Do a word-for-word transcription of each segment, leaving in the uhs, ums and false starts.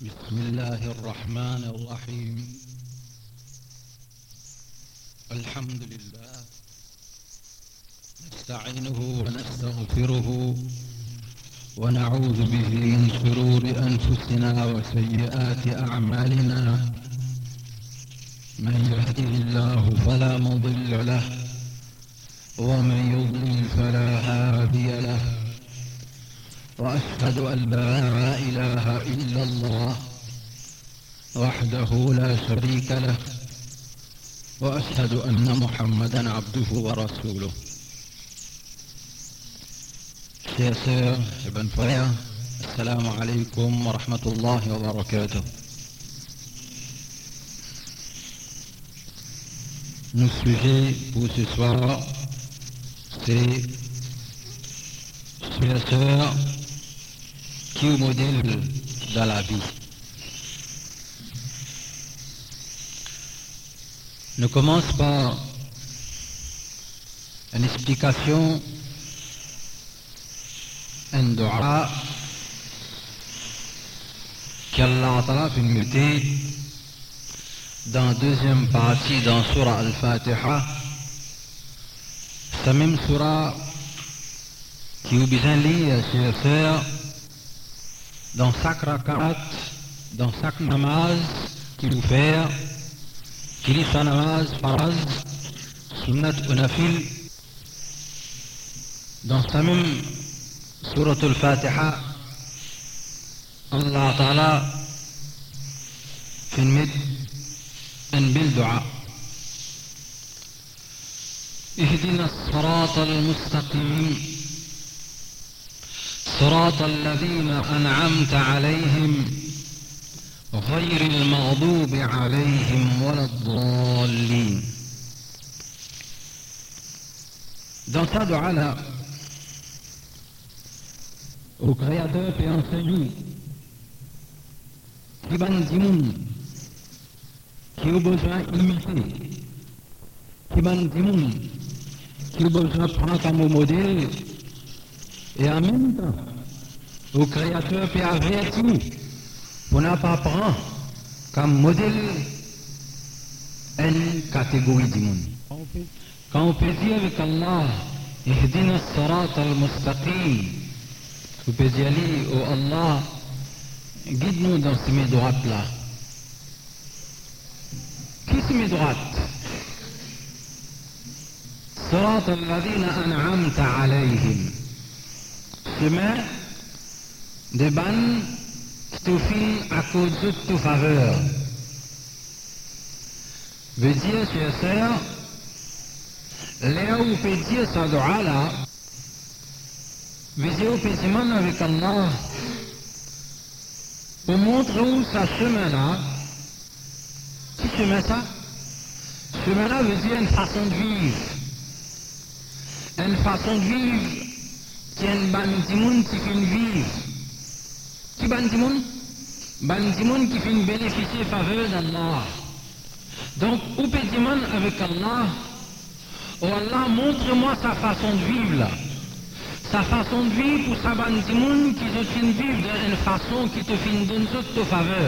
بسم الله الرحمن الرحيم. الحمد لله نستعينه ونستغفره ونعوذ به من شرور أنفسنا وسيئات أعمالنا. من يهده الله فلا مضل له ومن يضلل فلا هادي له، وأشهد أن لا إله إلا الله وحده لا شريك له، وأشهد أن محمدا عبده ورسوله. Chers sœurs et bonnes frères, assalamu alaikum wa rahmatullahi wa barakatuh. Nos sujets pour ce soir, c'est chers sœurs, qui est modèle dans la vie. Je commence par une explication, un dua qu'Allah Ta'ala fait muter dans la deuxième partie dans Surah Al-Fatiha. C'est même Surah qui est bien liée, chers sœurs, dans chaque rakat, dans chaque namaz qu'il nous fait, qu'il y soit namaz, faraz, sunnat ou nafil, dans sa même Surat Al-Fatiha, Allah Ta'ala fait un bel dua. اهدنا الصراط المستقيم صراط الذين أنعمت عليهم غير المغضوب عليهم ولا الضالين. Dans ta dua là, au Créateur et enseigne qui va nous dire qui a besoin d'imiter, qui va nous dire qui a besoin de prendre comme modèle, et en même temps, au Créateur peut avertir pour ne pas prendre comme modèle une catégorie du monde. Quand on peut dire avec Allah, Ihdina as-sirat al-mustaqim, on peut dire oh Allah, guide-nous dans ces mains droites là. Qui c'est mes droites? Sirat al-ladina an'amta alayhim. Chemin de ban qui te file à cause de ta faveur. Veut dire, chers sœurs, là où peut dire sa dua là, veut dire au paisement avec Allah, pour montrer où ça chemin là, qui chemin ça? Chemin là veut dire une façon de vivre. Une façon de vivre qui est un bandimoun qui fait vivre. Qui bandimoun? Bandimoun qui fait bénéficier de faveur d'Allah. Donc, où pédimoun avec Allah, oh Allah, montre-moi sa façon de vivre là. Sa façon de vivre pour sa bandimoun qui te fait vivre d'une façon qui te fait donner toute ta faveur.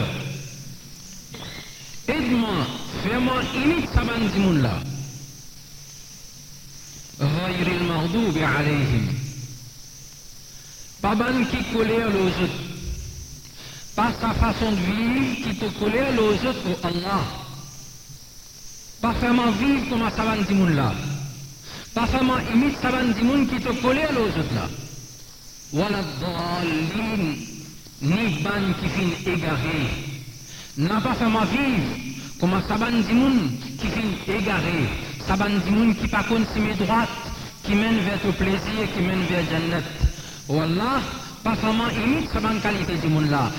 Aide-moi, fais-moi imite sa bandimoun là. غير المغضوب عليهم. Pas ban qui colère aux autres. Pas sa façon de vivre qui te colère aux autres pour Allah. Pas vraiment vivre comme un savant dimoun là. Pas vraiment imite savant dimoun qui te colère aux autres là. Wala dhalin, ni ban qui fin égaré. N'a pas vraiment vivre comme un savant dimoun qui fin égaré. Savant dimoun qui pas consommer droite, qui mène vers le plaisir, qui mène vers Jannat. Wallah, pas seulement imite sa bonne qualité du monde là.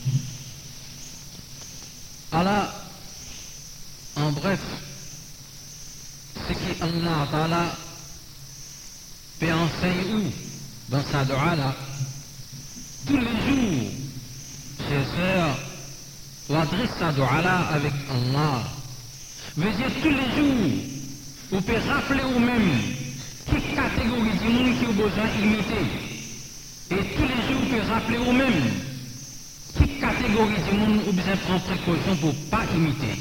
Alors, en bref, ce qui Allah Ta'ala peut enseigner où? Dans sa dua là. Tous les jours, chers sœurs, on adresse sa dua là avec Allah. Veut dire tous les jours, vous pouvez rappeler vous-même quelle catégorie du monde qui a besoin d'imiter. Et tous les jours, vous pouvez rappeler vous-même quelle catégorie catégorie de monde ou bien prendre précaution pour ne pas imiter.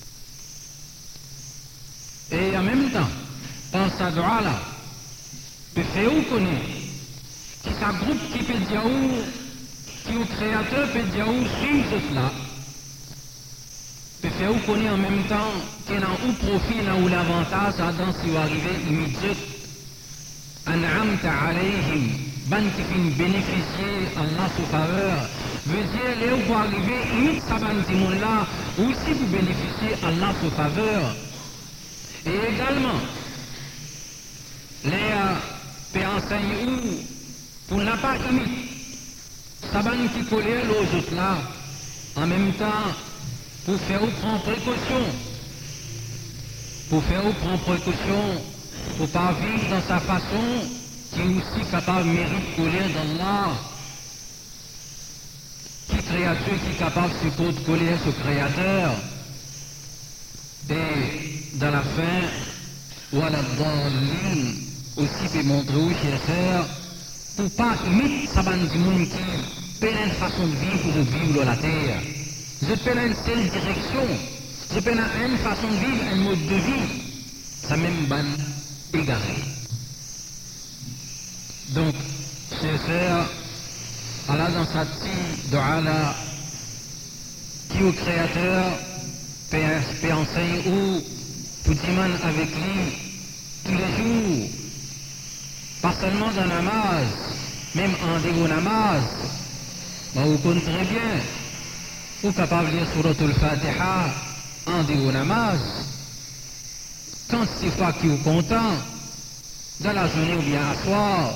Et en même temps, dans sa droit là, peut faire ou connaître, qui sa groupe qui peut dire où, qui au créateur peut dire où suivre cela, peut faire ou connaître en même temps, qu'il y a un profit ou l'avantage dans ce qui va arriver immédiat. An'amta alayhim, ban qui finit bénéficier Allah sous faveur, veut dire les où va arriver immédiat ça ban qui monde là, aussi vous bénéficier Allah sous faveur. Et également, les peut enseigner où, pour ne pas imiter, ça ban qui collait aux autres là, en même temps, pour faire ou prendre précaution, pour faire ou prendre précaution, pour ne pas vivre dans sa façon, qui est aussi capable de mérite coller d'Allah, qui créature qui est capable de supporter coller ce créateur, et dans la fin, voilà dans l'île, aussi peut montrer aux chers pour ne pas imiter ça ban du monde qui peine une façon de vivre pour vivre dans la terre. Je peine une telle direction, je peine une façon de vivre, un mode de vie, ça même ban égaré. Donc, chers frères, Allah dans sa petite doa là, qui au Créateur peut enseigner ou pour demander avec lui tous les jours, pas seulement dans la namaz, même en dehors namaz, mais vous comprenez très bien, ou capable de lire Surat al-Fatiha en dehors namaz, quand c'est fois qui est content, dans la journée ou bien à soir.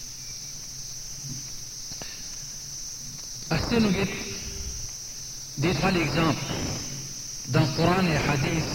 Est-ce que nous avons des trois exemples dans le Coran et le Hadith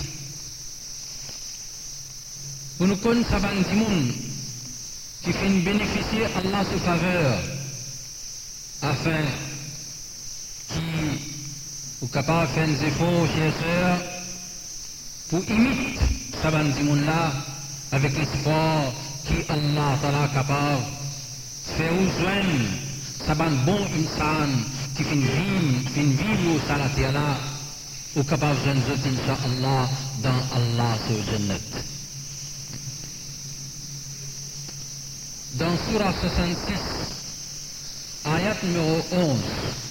où nous connaissons saban du monde qui fait bénéficier Allah sous faveur afin qu'il soit capable de faire des efforts, chers frères, pour imiter saban du monde là avec l'espoir qui Allah ta'ala capable de faire ou joindre saban bon insan qui fait vivre, qui fait vivre au salati là ou capable de joindre incha'Allah dans Allah sur Jannat. Dans Surah soixante-six, ayat numéro onze,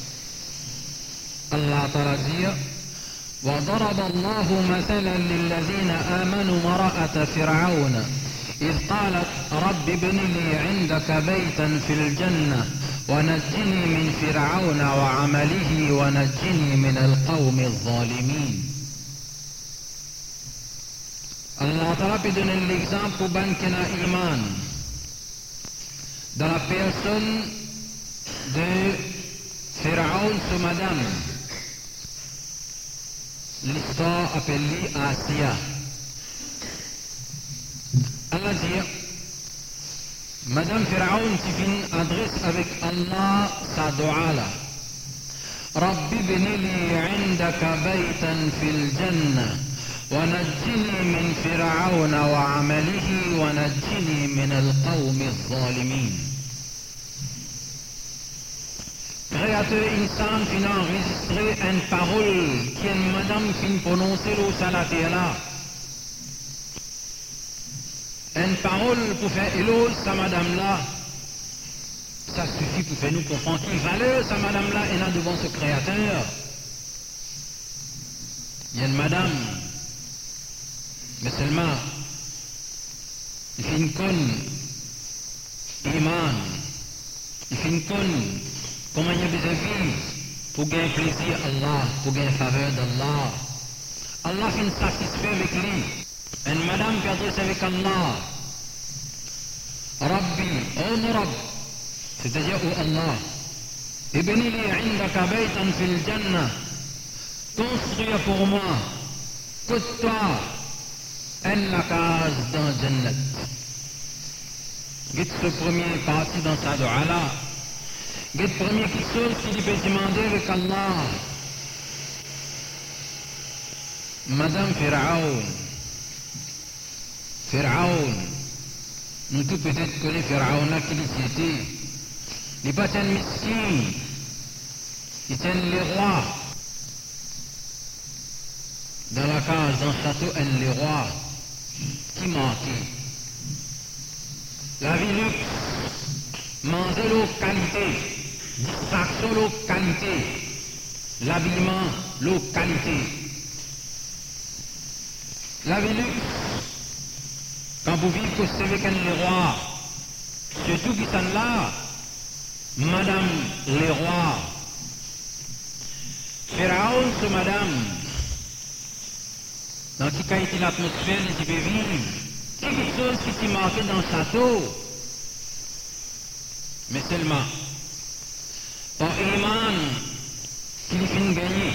Allah ta'ala dit وضرب الله مثلا للذين آمنوا امرأة فرعون إذ قالت رب ابن لي عندك بيتا في الجنة ونجني من فرعون وعمله ونجني من القوم الظالمين. Allah ta'ala peut donner l'exemple pour ban qui n'a iman dans la personne de Pharaon sur madame. L'histoire appelée Asiya. Allah dit, Madame Pharaon qui vient adresse avec Allah sa dua là. Rabbi bni li indaka baytan fil jannah wa najjini min Pharaona wa amalihi wa najjini min al-qawmi al-zalimin. Créateur insan fin enregistré une parole qui est madame fin prononcée au salati là. Une parole pour faire éloge sa madame là. Ça suffit pour faire nous comprendre qui valeur sa madame là est là devant ce créateur. Il y a une madame, mais seulement il fait une conne, iman, il fait une conne. Comment il y a besoin de vivre pour gagner plaisir à Allah, pour gagner faveur d'Allah. Allah finit satisfait avec lui. Une madame qui adresse avec Allah. Rabbi, oh mon Rabb, c'est-à-dire oh Allah, ibni li indaka baytan fil jannah, construis pour moi, coûte-toi, une case dans Jannat. Guide ce premier parti dans sa dua là. La première chose qu'il peut demander avec Allah, Madame Pharaon, Pharaon, nous tous peut-être connaissons Pharaon là qui était, il n'est pas un miskin, qui tiennent les rois. Dans la case, dans le château, elle les rois qui manquaient. La vie luxe, manger l'eau qualité, distraction l'eau qualité, l'habillement l'eau qualité. La vie luxe, quand vous vivez que c'est avec les rois, surtout qui sont là, Madame les rois, Pharaon, c'est Madame, dans qui qualité l'atmosphère, les peut vivre, quelque chose qui s'est marqué dans le château, mais seulement, par Iman, qu'il finit gagner,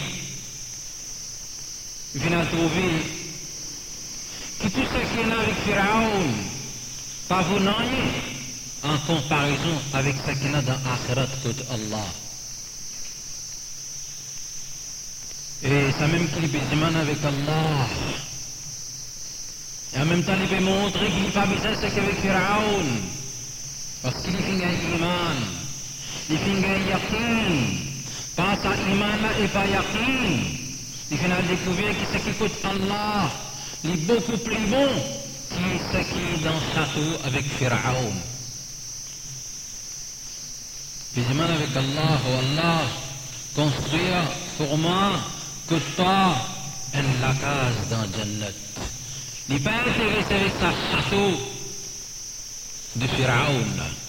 il finit trouver, que tout ce qui est là avec Pharaon, pas vous n'ayez, en comparaison avec ce qu'il y a dans l'Akhirat de Allah. Et ça même qu'il peut demander avec Allah. Et en même temps, il peut montrer qu'il n'est pas besoin de ce qu'avec Pharaon. Parce qu'il fait un iman. Il fait un yaqin. Pas ça iman là et pas yaqin. Il fait découvrir que ce qui coûte Allah, il est beaucoup plus bon que ce qui est dans le château avec Pharaon. Puis demande avec Allah, oh Allah, construire pour moi que toi, une la case dans Jannat. Il n'est pas intéressé avec sa château de Pharaon.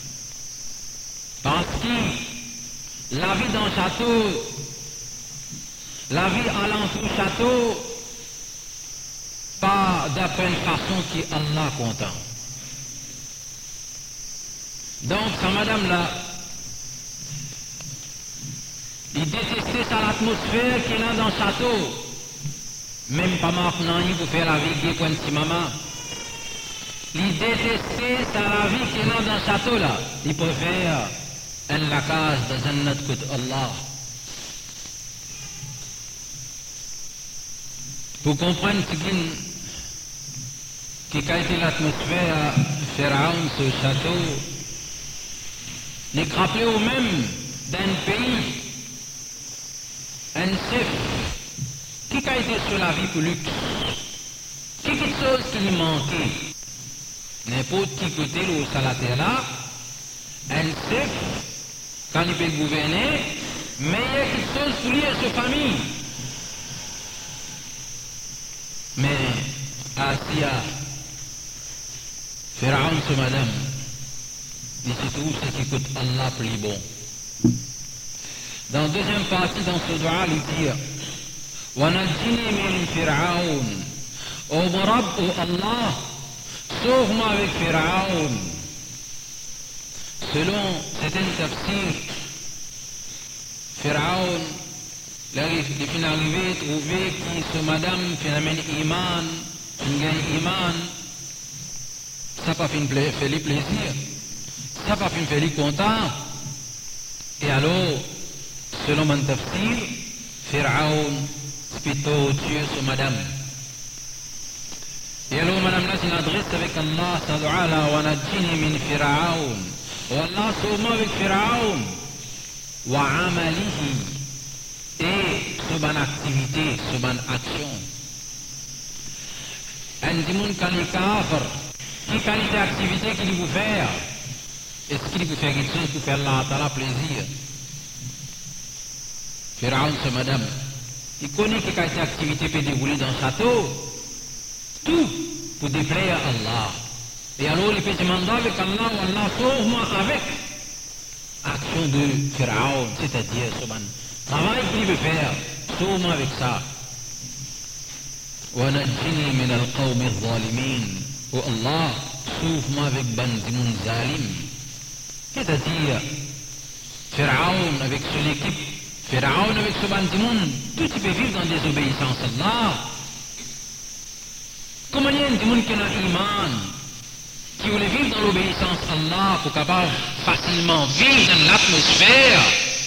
Parce que la vie dans le château, la vie alentour du château, pas d'après une façon qui est Allah content. Donc, sa madame là, il détestait ça l'atmosphère qu'il a dans le château. Même pas maintenant, il faut faire la vie qui est pour un petit maman. Il détestait ça la vie qu'il a dans le château là. Il préfère un la case dans un autre côté Allah. Pour comprendre ce qui a été l'atmosphère Pharaon, ce château, n'est rappelé au même d'un pays. Un chef qui a été sur la vie pour luxe, quelque chose qui lui manquait, n'importe qui côté l'eau sur la terre là, un chef, quand il peut gouverner, mais il y a quelque chose pour lui et sa famille. Mais Asia, Pharaon, ce madame, il se trouve ce qui coûte Allah plus bon. Dans la deuxième partie, dans ce dua, il dit وَنَجِّنِي مِنْ فِرْعَوْنَ Ô mon Rab, ô Allah, sauve-moi avec Pharaon. Selon certains tafsirs, Pharaon, il finit arrivé trouver que ce madame phénomène iman, une gagne iman, ça n'a pas fait le plaisir, ça n'a pas fait le content. Et alors, selon mon tafsir, Pharaon plutôt tuer ce madame. Et alors madame là, c'est une adresse avec Allah, sa dua là, wa najjini min Pharaon. Oh Allah, sauve-moi avec Pharaon. Wa amalihi. Et sur bonne activité, sur bonne action. Un dimoun quand il kafir, qui qualité d'activité qu'il vous faire? Est-ce qu'il peut faire quelque chose pour faire Allah Ta'ala plaisir? Pharaon, c'est madame. Il connaît que quelle activité peut dérouler dans le château. Tout pour déplaire à Allah. Et alors il peut demander avec Allah, ou Allah sauve-moi avec action de Pharaon, c'est-à-dire ce travail qu'il veut faire, sauve-moi avec ça. وَنَجِّنِي مِنَ الْقَوْمِ الظَّالِمِينَ Oh Allah, sauve-moi avec Bandimoun Zalim. C'est-à-dire, Pharaon avec son équipe, Pharaon avec ce Bandimoun, tout il peut vivre dans la désobéissance à Allah. Comment il y a un monde qui a iman, qui voulait vivre dans l'obéissance à Allah pour capable facilement vivre dans l'atmosphère,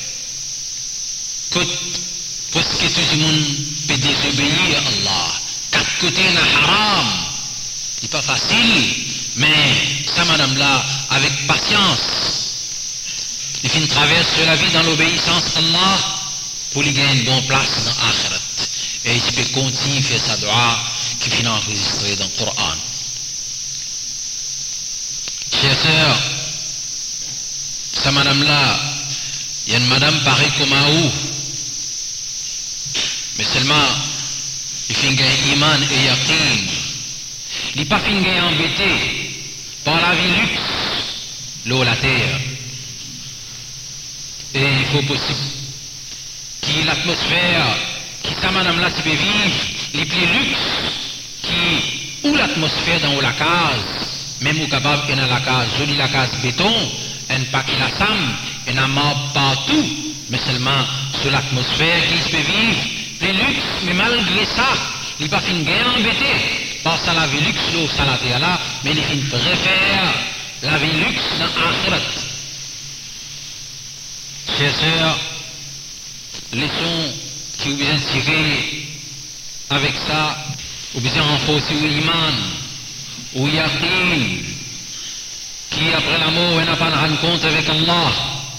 que parce que tout le monde peut désobéir à Allah. Quatre côtés na haram, c'est pas facile, mais ça madame là, avec patience, il fait une traverse de la vie dans l'obéissance à Allah, pour lui gagner une bonne place dans l'akhirat. Et il peut continuer à faire sa dua qui finit enregistrée dans le Coran. Chers sœurs, cette madame-là, il y a une madame pareille comme à vous, mais seulement il fait gagner iman et yaqin. Il n'est pas fait gagner embêté par la vie luxe, l'eau, la terre. Et il faut possible que l'atmosphère, qui sa madame-là se peut vivre, les plus luxe, qui, ou l'atmosphère dans la case, même au capable et dans la case, jolie la case béton, un paquet la sam, et n'a mort partout, mais seulement sur l'atmosphère qui se peut vivre, les luxe, mais malgré ça, il n'est pas fin guère embêté par ça la vie luxe, l'eau, ça la terre là, mais il fin préfère la vie luxe dans l'akhirat. Chers sœurs, leçon qui vous bien tirer avec ça, vous bien renforcer l'iman, ou yaqin, qui après la mort n'a pas de rencontre avec Allah.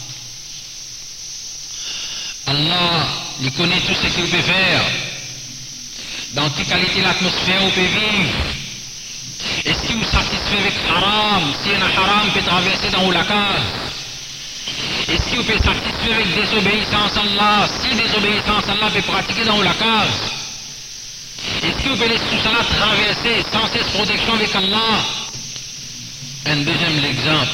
Allah, il connaît tout ce qu'il peut faire, dans quelle qualité l'atmosphère vous peut vivre. Est-ce qu'il vous satisfait avec haram, si un haram peut traverser dans la case? Est-ce qu'il vous peut satisfaire avec désobéissance à Allah, si désobéissance à Allah peut pratiquer dans la case? Est-ce que vous pouvez tout cela traverser sans cette protection avec Allah? Un deuxième exemple,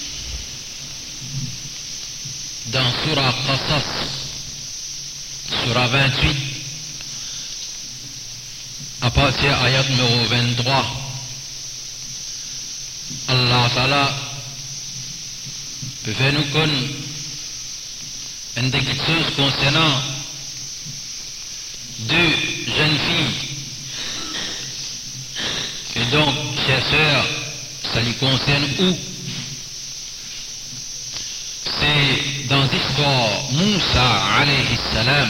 dans Surah Qasas, Surah vingt-huit, à partir de ayat numéro vingt-trois, Allah Ta'ala peut faire nous connaître une des choses concernant deux jeunes filles. Et donc, chers sœurs, ça lui concerne où? C'est dans l'histoire Moussa alayhi salam,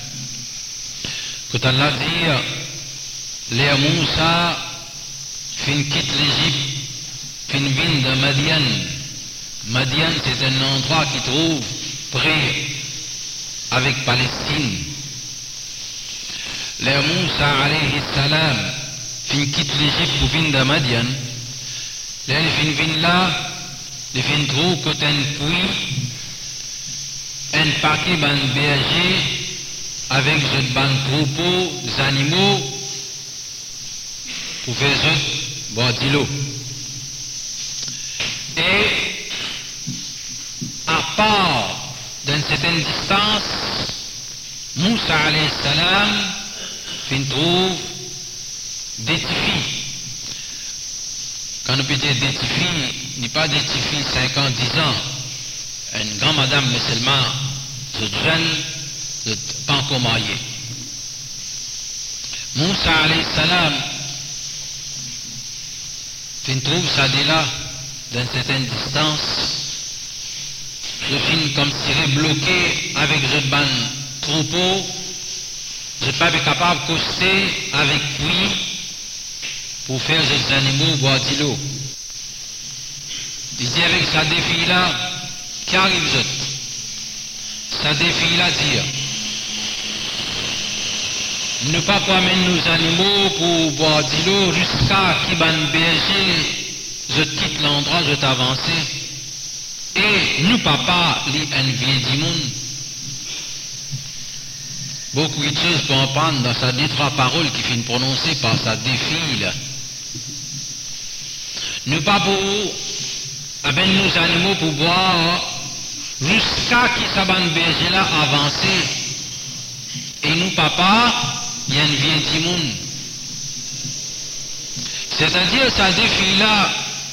quand Allah dit, les Moussa fin quitte l'Égypte, fin vient de Madian. Madian, c'est un endroit qui trouve près avec Palestine. Les Moussa alayhi salam fin quitte l'Égypte pour venir de Madian. Les fin viennent là, les fin trouvent côté un puits, un paquet ban berger avec ce ban troupeaux, des animaux pour faire ce boire de l'eau. Et à part d'une certaine distance, Moussa alayhi salam fin trouve des filles. Quand on peut dire des filles, il n'est pas des filles cinquante, dix ans. Une grande madame, mais seulement de jeunes, de pas encore mariés. Moussa alayhi salam fin trouve ça de là, d'une certaine distance. Je finis comme si bloqué avec ce ban troupeau. Je ne suis pas capable de coster avec puits pour faire ces animaux boire de l'eau. Il dit avec sa défi là, qui arrive je Sa défi là dire, ne pas amener nos animaux pour boire de l'eau jusqu'à qui ban berger, je quitte l'endroit, je t'avance. Et nous papa, li un vieux du monde. Beaucoup de choses pour en prendre dans sa deux, trois paroles qui finissent prononcées par sa défile. Nous pas pour avec nos animaux pour boire jusqu'à qui s'abanne berger là avancer. Et nous papa, il y a une vieille du monde. C'est-à-dire sa défile là,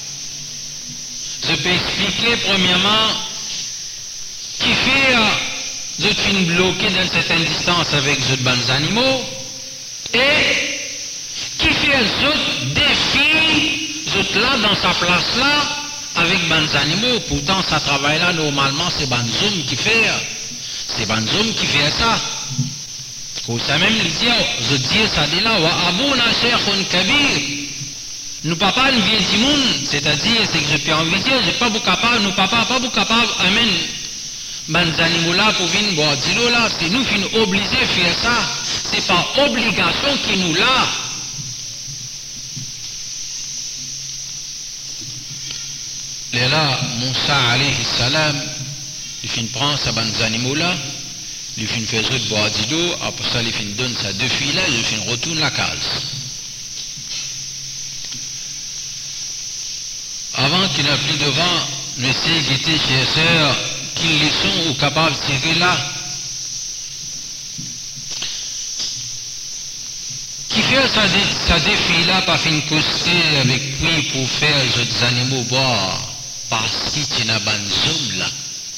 je peux expliquer premièrement qui fait je suis bloqué dans une certaine distance avec les autres animaux et qui fait les autres défis, les autres là dans sa place là avec les animaux. Pourtant, ça travaille là normalement, c'est les hommes qui fait, c'est les hommes qui fait ça. Comme ça même, il dit, je dis ça dit là, wa abouna sheikhun kabir. Nous papa une vieille du monde, c'est-à-dire, c'est que je peux envisager, j'ai pas beaucoup capable, nous papa pas beaucoup capable, amen. Ben animaux là pour venir boire de l'eau là, c'est nous qui nous obligés à faire ça. C'est pas obligation qui nous l'a. Et là, Moussa alayhi salam, il fin prend sa bande animaux là, il fin faire de boire de l'eau, après ça il fin donne sa deux filles là, il fin retourne la case. Avant qu'il n'a plus devant, monsieur qui était chez sœur, qu'ils les sont ou capables de tirer là. Qui fait sa, dé, sa défi là, pas fin coster avec lui pour faire les autres animaux boire, parce qu'il y a un banzom là.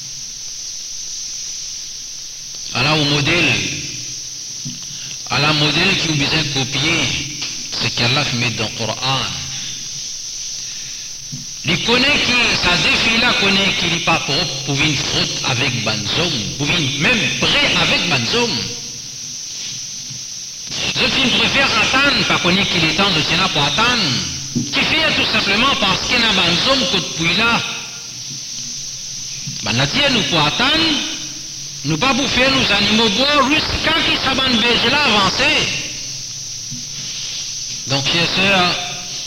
Alors au modèle, à la modèle qui vous besoin de copier, c'est qu'Allah met dans le Coran. Il connaît que sa défi là connaît qu'il n'est pas propre pour une faute avec banzom, pour une même prêt avec banzom. Je préfère attendre, pas connaître qu'il est temps de tenir pour attendre. Qui fait tout simplement parce qu'il y a un banzom que depuis là. Ben la tienne nous pour attendre, nous pas bouffer nos animaux bois jusqu'à qu'il s'abandonne là avancer. Donc, chers sœurs,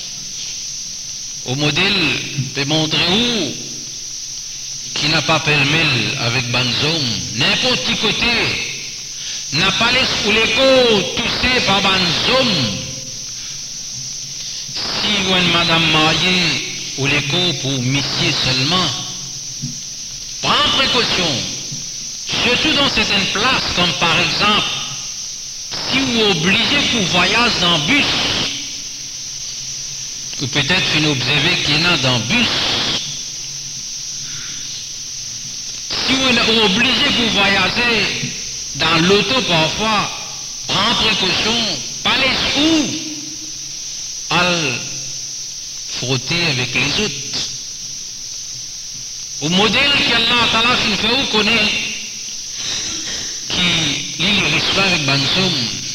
au modèle peut montrer où qui n'a pas pêle-mêle avec banzom, n'importe qui côté, n'a pas laissé pour l'écho toussé par banzom. Si vous êtes madame mariée ou l'écho pour monsieur seulement, prends précaution, surtout dans certaines places, comme par exemple, si vous obligez pour voyage dans bus, ou peut-être une observer qu'il y en a dans le bus. Si vous êtes obligé pour voyager dans l'auto parfois, prends précaution, pas les où à frotter avec les autres. Au modèle qu'Allah Ta'ala fait où connaît qui lit l'histoire avec Bansoum,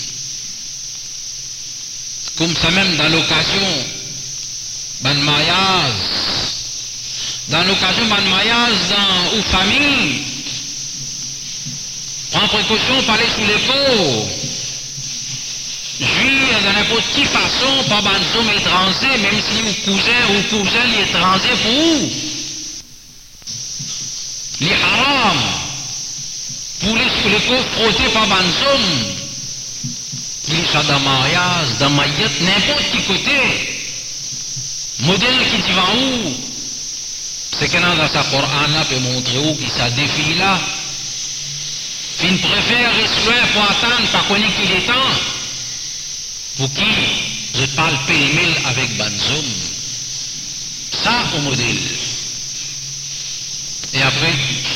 comme ça même dans l'occasion ban mariage, dans l'occasion ban mariage dans ou famille, prends précaution, parler sous l'écho, jouir de n'importe quelle façon, pas ban homme étranger, même si vous cousin ou cousin l'étranger pour vous. Les haram, pour les sous l'écho frotter par ban homme, il soit dans mariage, dans maillette, n'importe quel côté. Modèle qui dit va où? C'est que dans sa Coran là peut montrer où qui ça défile là. Il préfère rester pour attendre, pas connaître qu'il est temps. Pour qui je parle pêle-mêle avec Banzom. Ça au modèle. Et après,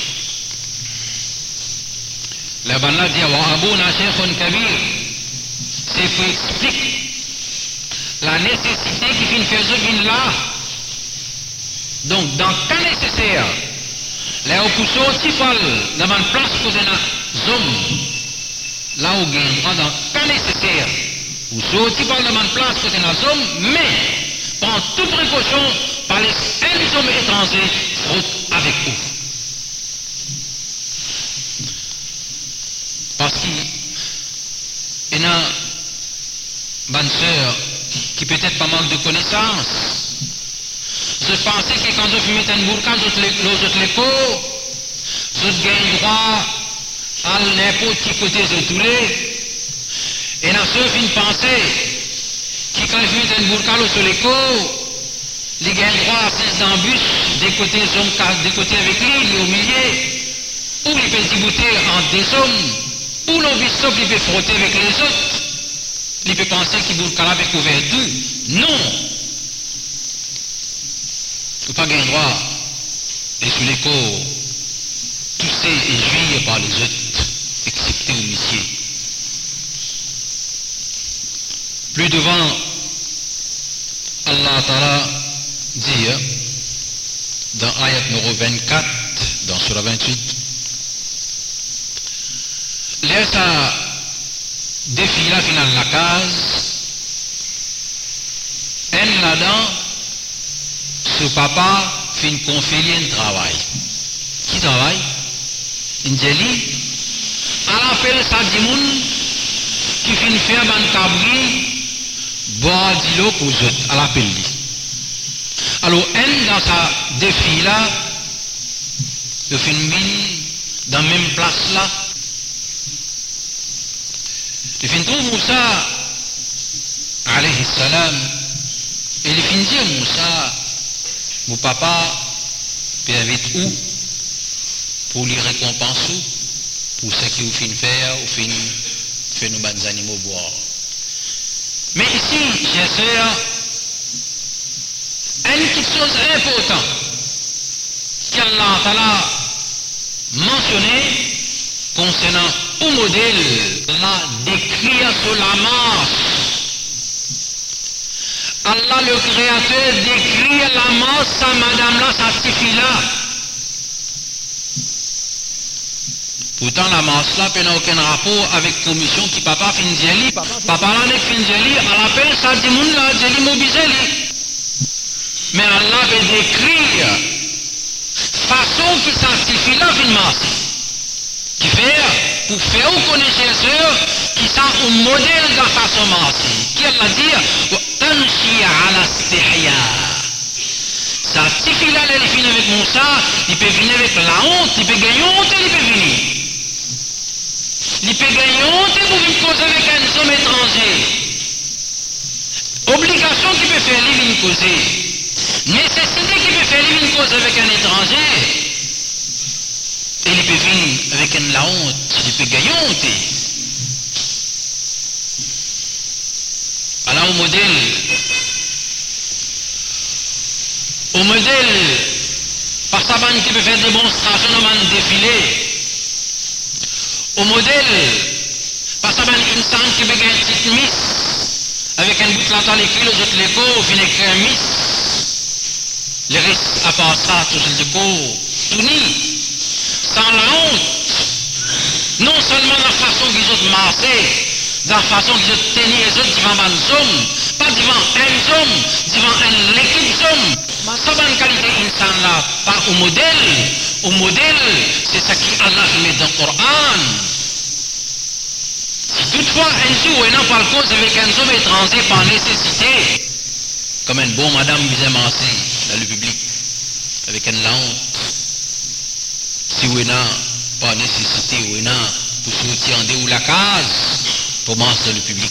la banna dit wa abuna shaykhun kabir. C'est pour expliquer la nécessité qui vient faire ce vin là. Donc, dans le cas nécessaire, les oppositions qui parlent dans une place pour des hommes, là où il y a dans le cas nécessaire, ou ceux qui parlent dans une place pour des hommes, mais prend toute précaution par les hommes étrangers frottent avec vous. Parce qu'il y a une bonne sœur qui peut-être pas manque de connaissances. Je pensais que quand je fumais un burqa, je les peaux, je gagne droit à n'importe qui côté de tous les. Et dans ce une pensée, que quand je fumais un burqa, je les peaux, les gagne droit à ces embûches, des côtés, des côtés avec lui, au milieu, ou les petits bouteilles entre des hommes, ou l'obispo qui peut frotter avec les autres. Il peut penser qu'il burqa avec couvert tout. Non! Il ne peut pas gagner droit. Et sous l'écho, tousser et jouir par les autres, excepté au monsieur. Plus devant, Allah Ta'ala dit, dans ayat numéro vingt-quatre, dans Surah vingt-huit, laisse à défiler la finale la case, un là-dedans, ce papa fait une conférence de travail. Qui travaille? Injeli, à l'appel ça dit moun qui fin faire ban cabri, boire de l'eau pour eux, à l'appel li. Alors, elle dans sa défi là, il fin min dans la même place là, il fin trouve Moussa, alayhi salam, et il fin dire Moussa, mon papa, peut avec où pour lui récompenser pour ce qu'il fin faire, ou fin faire nos bonnes animaux boire. Mais ici, chers sœurs, une petite chose importante qu'Allah Ta'ala mentionné concernant un modèle, Allah décrit sur la masse. Allah le Créateur décrit la masse, sa madame là, sa petite fille là. Pourtant la masse là n'a aucun rapport avec la commission qui papa fin diali. Papa là n'est fin diali, à l'appel ça dit moun là, diali mobiseli. Mais Allah veut décrire façon que ça petite fille là fin masse. Qui fait pour faire aux connaisseurs qui sont un modèle de la façon masse. Qui Allah dit Tanshi ala stihya. Ça petite fille là elle finit avec Moussa, il peut venir avec la honte, il peut gagner honte, il peut venir. Il peut gagner honte pour venir causer avec un homme étranger. Obligation qui peut faire lui venir causer. Nécessité qui peut faire lui venir causer avec un étranger. Et il peut venir avec une la honte, il peut gagner honte. Alors au modèle, au modèle, par sa bande qui peut faire démonstration dans un défilé. Au modèle, par sa bande insan qui peut gagner une petite miss, avec un bout de l'écrit, les autres l'écho, au fin écrit un miss. Les restes à part ça, tout le déco, tout ni. Sans la honte, non seulement dans la façon qu'ils ont marché, dans la façon qu'ils ont tenu les autres devant un homme, pas devant un homme, devant un l'équipe d'hommes. Ça va une qualité insan là, pas au modèle. Au modèle, c'est ça qui Allah met dans le Coran. Si toutefois un jour on n'a pas le cause avec un homme étranger par nécessité, comme une bonne madame bien massée dans le public, avec une honte. Si on n'a pas nécessité, on a pour sortir en deux ou la case, pour manger dans le public.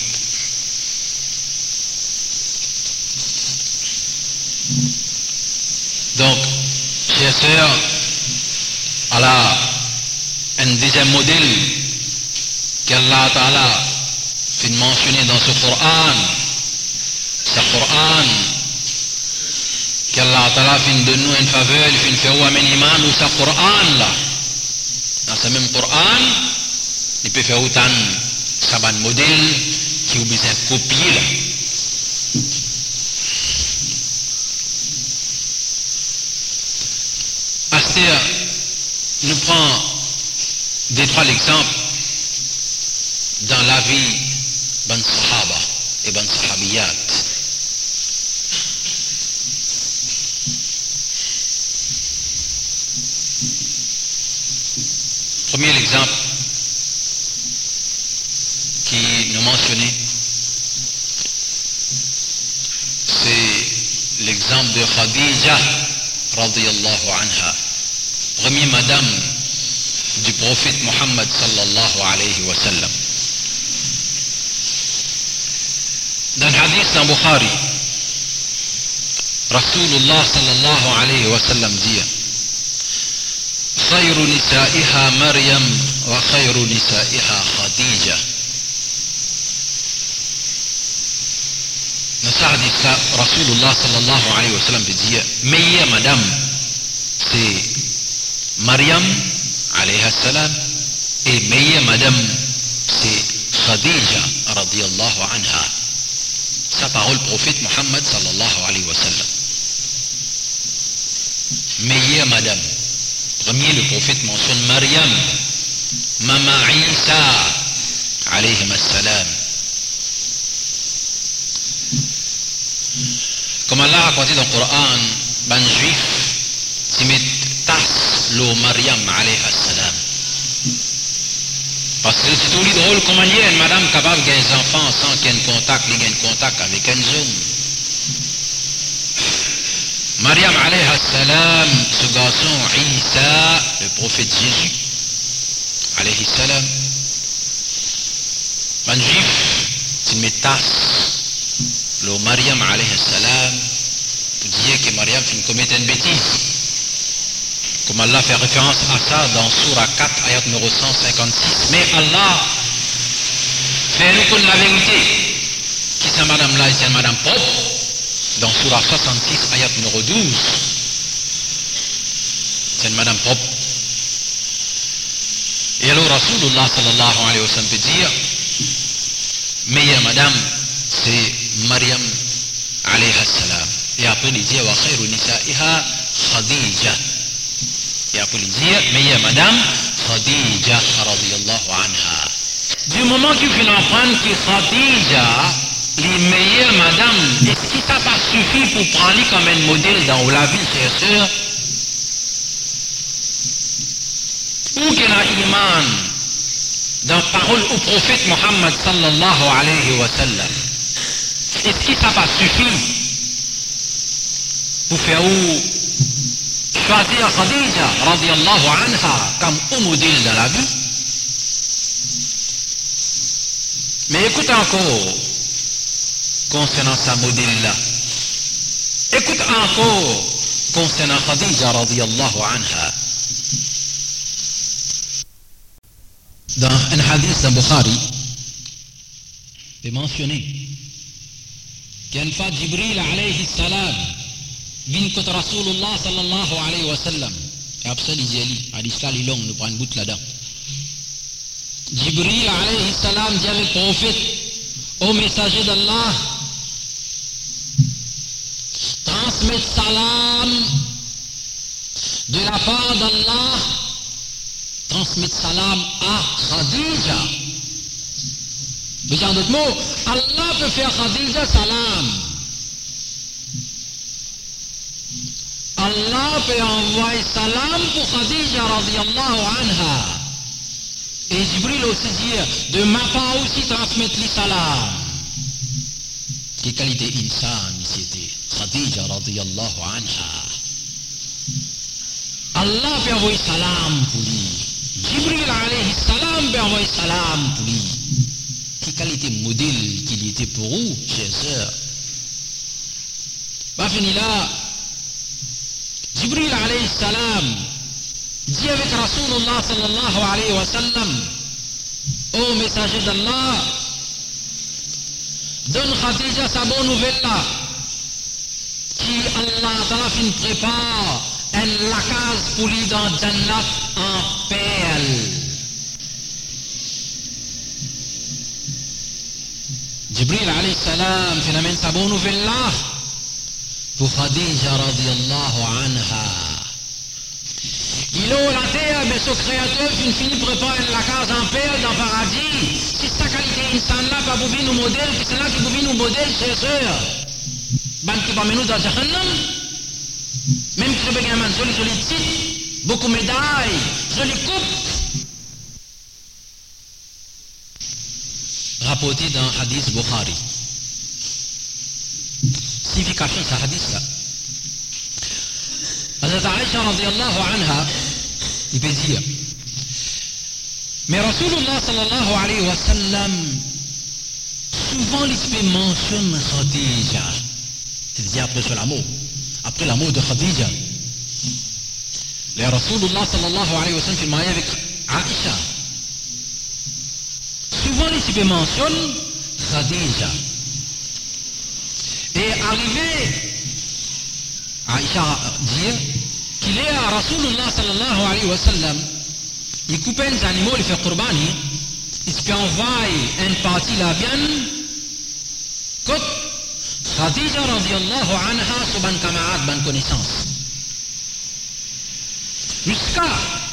Donc, chers sœurs, Allah, un deuxième modèle qu'Allah Ta'ala fait mentionner dans ce Coran, ce Coran, qu'Allah Ta'ala fait de nous une faveur, il fait faire un iman ou ce Coran là. Dans ce même Coran, il peut faire autant de modèle qui ont besoin de copier là. Astir nous prend des trois exemples dans la vie ban sahaba et ban sahabiyat. Premier exemple qui nous mentionnait, c'est l'exemple de Khadija radiyallahu anha, première madame du prophète Muhammad sallallahu alayhi wa sallam. Dans le hadith dans Bukhari, Rasulullah sallallahu alayhi wa sallam dit خير نسائها مريم وخير نسائها خديجة. Dans ce hadith-là, Rasulullah sallallahu alayhi wa sallam dit meilleure madame, c'est Maryam alayha salam, et meilleure madame, c'est Khadija radiyallahu anha. Sa parole prophète Muhammad sallallahu alayhi wa sallam. Meilleure madame. Premier, le prophète mentionne Maryam, Mama Isa alayhi salam. Comme Allah a raconté dans le Coran, ban juif, s'y met tas l'eau Maryam alayhi salam. Parce que c'est tout drôle comment il y a une madame capable de gagner des enfants sans qu'il y ait un contact, il y ait un contact avec un homme. Mariam alayhi salam, ce garçon, Isa, le prophète Jésus, alayhi salam, un juif, c'est une métasse, le Mariam alayhi salam, pour dire que Mariam fait une commettre une bêtise. Comme Allah fait référence à ça dans Surah quatre, ayat numéro cent cinquante-six. Mais Allah fait nous connaître la vérité. Qui c'est madame là, c'est madame propre. Dans Surah soixante-six, ayat numéro douze. C'est une madame propre. Et alors Rasulullah sallallahu alayhi wa sallam peut dire, meilleure madame, c'est Maryam alayhi salam. Et après il dit, wa khayru nisa'iha Khadija. Et après il dit, meilleure madame, Khadija radiyallahu anha. Du moment que tu finis apprendre que Khadija, les meilleures madame, est-ce que ça pas suffit pour prendre comme un modèle dans la vie, chers sœurs? Ou qu'elle a iman dans la parole au prophète Mohammed sallallahu alayhi wa sallam? Est-ce que ça pas suffit pour faire où choisir Khadija radiyallahu anha comme un modèle dans la vie? Mais écoute encore concernant sa modèle-là. Écoute encore concernant Khadija radiyallahu anha. Dans un hadith de Bukhari, il est mentionné qu'une fois Jibril alayhi salam vient contre Rasulullah sallallahu alayhi wa sallam. Et après il dit, hadith là, il est long, nous prenons un bout là-dedans. Jibril alayhi salam dit avec le prophète, ô messager d'Allah, transmets salam de la part d'Allah, transmets salam à Khadija. Mais en d'autres mots, Allah peut faire Khadija salam. Allah peut envoyer salam pour Khadija radiyallahu anha. Et Jibril aussi dit, de ma part aussi transmettre les salam. Quelle qualité insan c'était Khadija radiyallahu anha. Allah peut envoyer salam pour lui. Jibril alayhi salam peut envoyer salam pour lui. Quelle qualité modèle qu'il était pour vous, chers sœurs. Va finir là. Jibril alayhi salam dit avec Rasulullah sallallahu alayhi wa sallam, ô messager d'Allah, donne Khadija sa bonne nouvelle là, qui Allah ta'ala fin prépare un lacage pour lui dans Jannat en perle. Jibril alayhi salam fin amène sa bonne nouvelle là pour Khadija radiyallahu anha. Il a la terre, mais ce créateur qui finit préparer la case en perle dans le paradis. C'est sa qualité instant là, pas pour nous modèle, c'est là qui pour nous modèle, chers sœurs. Ban qui va mener dans Jahannam. Même si je veux un joli, joli titre, beaucoup de médailles, joli coupe. Rapporté dans Hadith Bukhari. Signification de ce hadith là. Hazrat Aisha radiyallahu anha, il peut dire, mais Rasulullah sallallahu alayhi wa sallam, souvent il peut mentionner Khadija, c'est-à-dire après sur l'amour, après l'amour de Khadija. Le Rasulullah sallallahu alayhi wa sallam fait marié avec Aisha. Souvent il peut mentionner Khadija. Et arrivé, Aïcha dit qu'il est à Rasulullah sallallahu alayhi wa sallam, il coupe les animaux, il fait qurbani, il se peut envoyer une partie la viande, comme Khadija radiyallahu anha, sur ban camarade, ban connaissance. Jusqu'à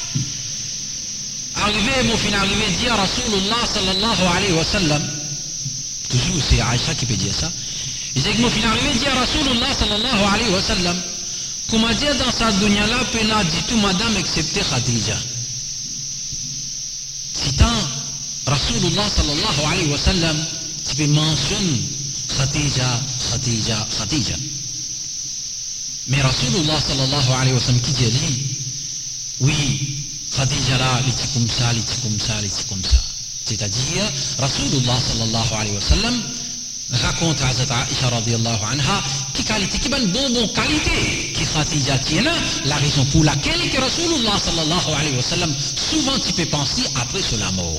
arriver, mon fin arrivé, dire à Rasulullah sallallahu alayhi wa sallam, toujours c'est Aïcha qui peut dire ça, il dit que mon fin arrivé, dire à Rasulullah sallallahu alayhi wa sallam, comment dire dans cette dunya-là, peut n'a dit tout madame excepté Khadija. Si tant, Rasulullah sallallahu alayhi wa sallam, tu peux mentionner Khadija, Khadija, Khadija. Mais Rasulullah sallallahu alayhi wa sallam qui dit, oui, Khadija là, il est comme ça, il est comme ça, il est comme ça. C'est-à-dire, Rasulullah sallallahu alayhi wa sallam raconte à Hazrat Aisha radiyallahu anha qui qualité, qui bonne bon bon qualité qui Khadija tient, la raison pour laquelle que Rasulullah sallallahu alayhi wa sallam souvent tu peux penser après sur la mort.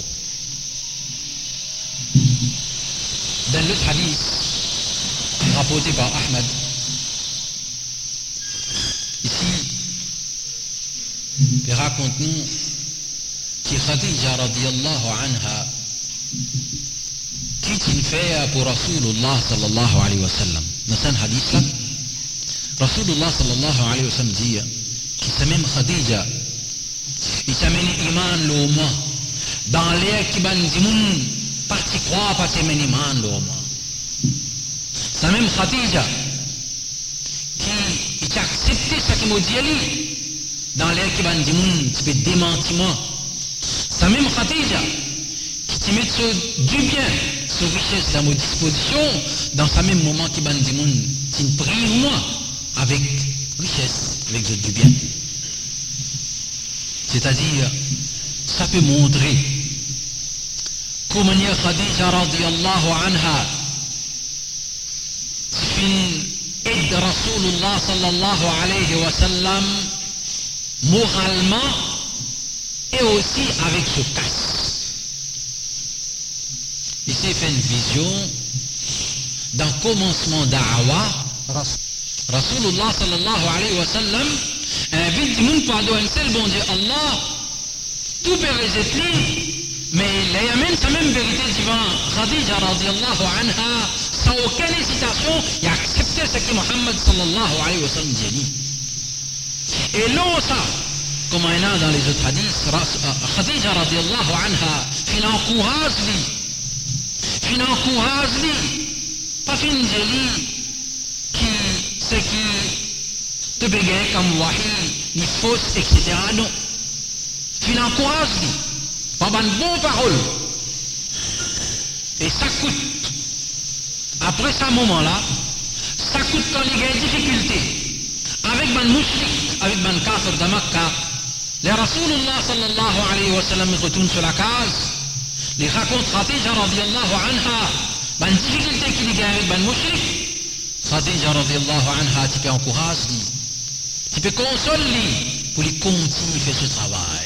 Dans le hadith rapporté par Ahmed, ici, il raconte-nous que Khadija radiyallahu anha qui t'in fait pour Rasulullah sallallahu alayhi wa sallam. Dans ce hadith là, Rasulullah sallallahu alayhi wa sallam dit que c'est même Khadija, il s'amène iman l'homme dans l'air qui ban dimoun parti croire pas s'amène iman l'homme. C'est même Khadija qui il a accepté ce qu'il m'a dit dans l'air qui ban dimoun qui peut démentiment. C'est même Khadija qui te met du bien, sur richesse dans mon disposition, dans ce même moment qui ban du monde, qui prie moi avec richesse, avec du bien. C'est-à-dire, ça peut montrer comment Khadija radiyallahu anha fin aide Rasulullah sallallahu alayhi wa sallam moralement et aussi avec ce casse. Il s'est fait une vision dans le commencement d'Awa. Rasulullah sallallahu alayhi wa sallam invite le monde par un seul bon Dieu Allah, tout peut résister, mais il y a même sa même vérité devant Khadija radiyallahu anha, sans aucune hésitation, il a accepté ce que Muhammad sallallahu alayhi wa sallam dit. Et là, ça, comme il y en a dans les autres hadiths, Khadija radiyallahu anha, il encourage lui. Il encourage lui, pas fin joli, qui, ce qui te bégaye comme wahi, ni fausse, et cetera. Non. Il encourage lui, par une bonne parole. Et ça coûte. Après ce moment-là, ça coûte quand il y a une difficulté. Avec un mouchrik, avec un kafir de Makkah, les Rasulullah sallallahu alayhi wa sallam retournent sur la case. Les raconte Khadija radiyallahu anha, ban difficulté qu'il y a avec ban mouchrik. Khadija radiyallahu anha, tu peux encourager lui, tu peux consoler lui pour lui continuer à faire ce travail.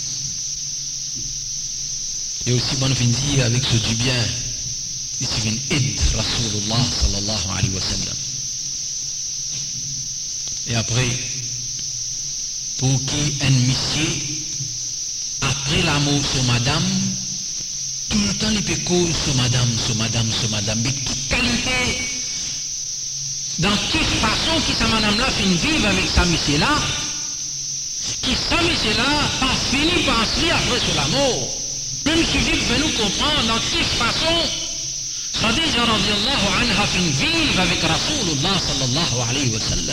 Et aussi, bon, on dit avec ce du bien, il s'y vient aide Rasulullah sallallahu alayhi wa sallam. Et après, pour qu'un monsieur, après l'amour sur madame, tout le temps, il peut causer sur madame, sur madame, sur madame, mais toute qualité, dans quelle façon que sa madame-là finit vivre avec sa monsieur-là, qui sa monsieur-là pas fini par se après sur l'amour. Même si vous pouvez nous comprendre dans quelle façon Khadija radiyallahu anha finit vivre avec Rasulullah sallallahu alayhi wa sallam.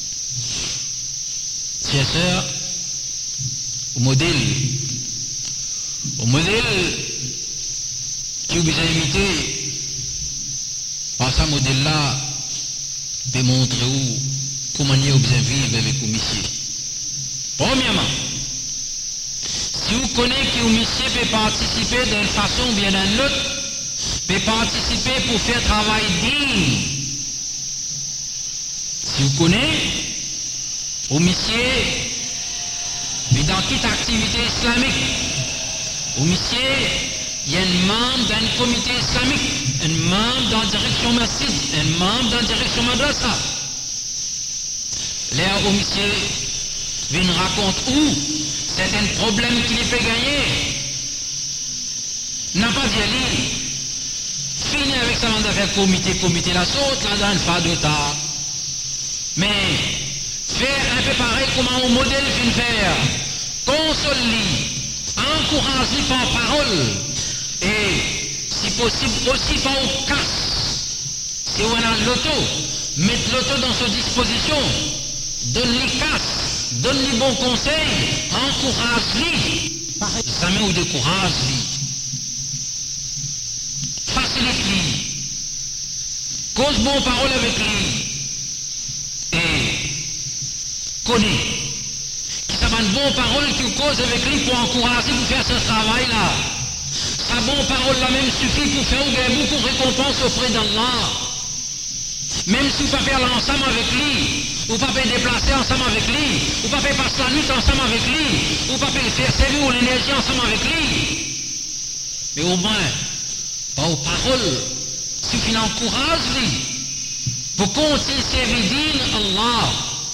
Chers sœurs, au modèle, au modèle qui vous a imité, par ce modèle-là, peut montrer où, comment vous avez vivre avec le monsieur. Premièrement, si vous connaissez que le monsieur peut participer d'une façon ou bien d'une autre, peut participer pour faire travail digne. Si vous connaissez, au monsieur, mais dans quelle activité islamique, au monsieur, il y a un membre d'un comité islamique, un membre dans la direction masjid, un membre dans la direction madrasa. Là, au monsieur, vient raconter où c'est un problème qu'il peut gagner. N'a pas d'y fini avec ça, on a fait comité, comité, la saute, là, dans le pas de tas. Mais, faire un peu pareil comment on modèle vient faire. Console-lui, encourage-lui par parole. Et, si possible, aussi par au casse. Si on a l'auto, mettre l'auto dans sa disposition. Donne-lui casse, donne-lui bon conseil, encourage-lui. Ça met ou décourage-lui. cause bon parole avec lui. Et connaît. Qui ça va une bonne parole qui cause avec lui pour encourager pour faire ce travail-là. Sa bonne parole là même suffit pour faire beaucoup de récompenses auprès d'Allah. Même si vous ne pouvez pas faire l'ensemble avec lui, vous ne pouvez pas déplacer ensemble avec lui, vous ne pouvez pas passer la nuit ensemble avec lui, vous ne pouvez pas faire servir ou l'énergie ensemble avec lui. Mais au moins, par aux paroles, suffit d'encourager lui pour continuer à servir Allah.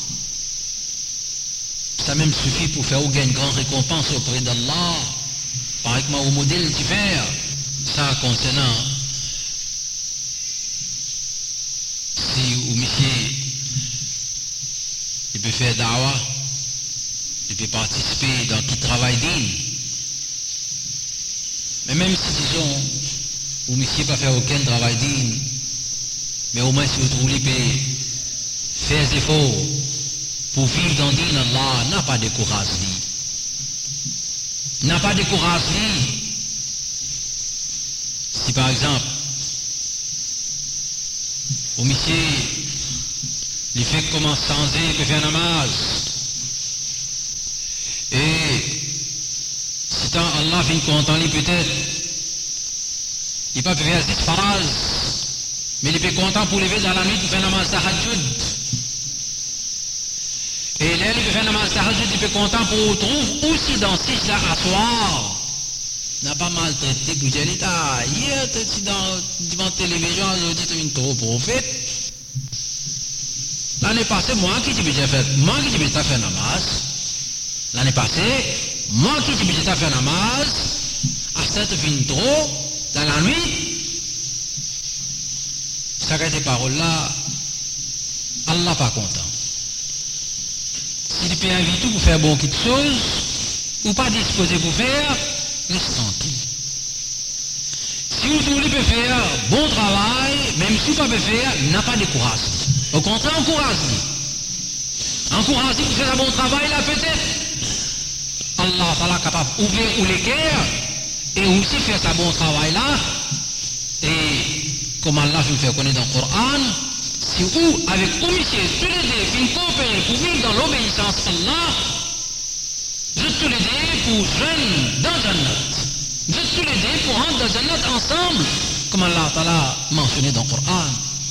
Ça même suffit pour faire une grande récompense auprès d'Allah. Par exemple, au modèle divers, ça concernant si ou monsieur il peut faire dawa, il peut participer dans qui travail digne. Mais même si disons ou monsieur pas faire aucun travail digne, mais au moins si vous trouvez qu'il peut faire des efforts pour vivre dans digne Allah, n'a pas de courage n'a pas de courage si par exemple au monsieur, il fait commencer à changer, il peut faire namaz. Et si tant Allah vient content, lui peut-être, il peut faire dix phrases, mais il peut content pour lever dans la nuit pour faire namaz tahajjud. Et là, il peut faire namaz tahajjud, il peut content pour trouver aussi dans six là à soir. N'a pas maltraité pour dire l'état. Hier, tu dans devant la télévision, on dit que tu es trop prophète. L'année passée, moi qui t'ai fait, moi qui t'ai fait namaz. L'année passée, moi qui t'ai fait namaz, à cette fin trop, dans la nuit. Ça que ces paroles-là, Allah pas content. S'il peut inviter pour faire bon quelque chose, ou pas disposé pour faire, reste tranquille. Si vous voulez faire bon travail, même si vous ne pouvez pas faire, n'a pas de courage. Au contraire, encouragez. Encouragez pour faire un bon travail là peut-être. Allah est capable d'ouvrir les cœurs et aussi faire ce bon travail là. Et comme Allah veut faire connaître dans le Coran, si vous, avec commission, tous les deux, une coopérer pour vivre dans l'obéissance à Allah, je tous les deux pour jeunes dans Jannat. Je tous les deux pour rentrer dans Jannat ensemble, comme Allah Ta'ala mentionné dans le Coran.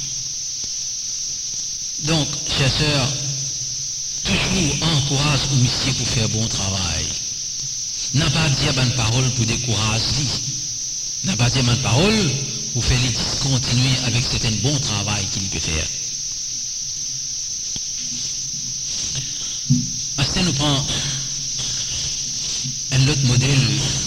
Donc, chers sœurs, toujours encourage au monsieur pour faire bon travail. N'a pas dire bonne parole pour décourager. N'a pas dire bonne parole pour faire les continuer avec certain bon travail qu'il peut faire. Astin nous prend un autre modèle.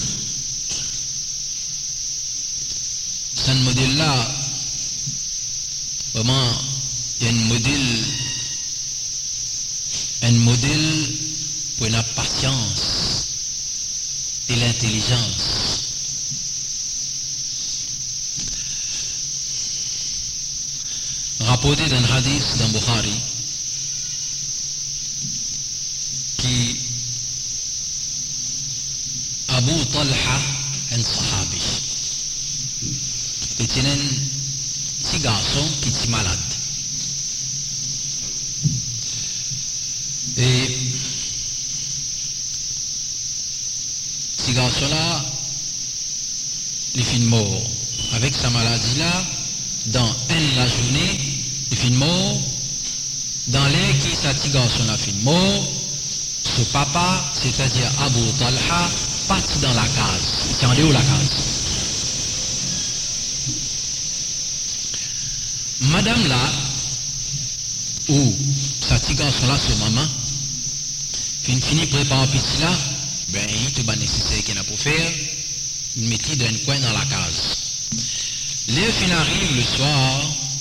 C'est un modèle-là, vraiment, il y a un modèle, un modèle pour la patience et l'intelligence. Rapporté d'un hadith dans Bukhari qui Abu Talha un sahabi était un petit garçon qui était malade. Et ce garçon-là, il est mort. Avec sa maladie-là, dans un la journée, il est mort. Dans l'air qui sa petit garçon-là est mort, ce papa, c'est-à-dire Abu Talha, parti dans la case. Il s'est rendu où la case? Madame là, ou sa petit garçon-là, ce maman, fin fini préparer petit là, ben il te pas nécessaire qu'il a pour faire, il mettait dans un coin dans la case. Les fin arrive le soir,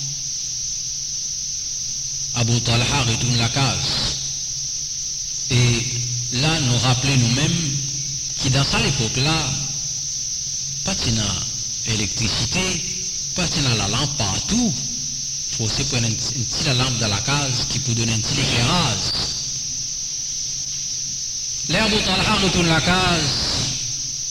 Abu Talha retourne la case. Et là, nous rappelons nous-mêmes que dans cette époque-là, pas de électricité, pas de la lampe partout. Il faut aussi prendre une petite lampe dans la case qui peut donner un petit éclairage. Là, Abu Talha retourne la case.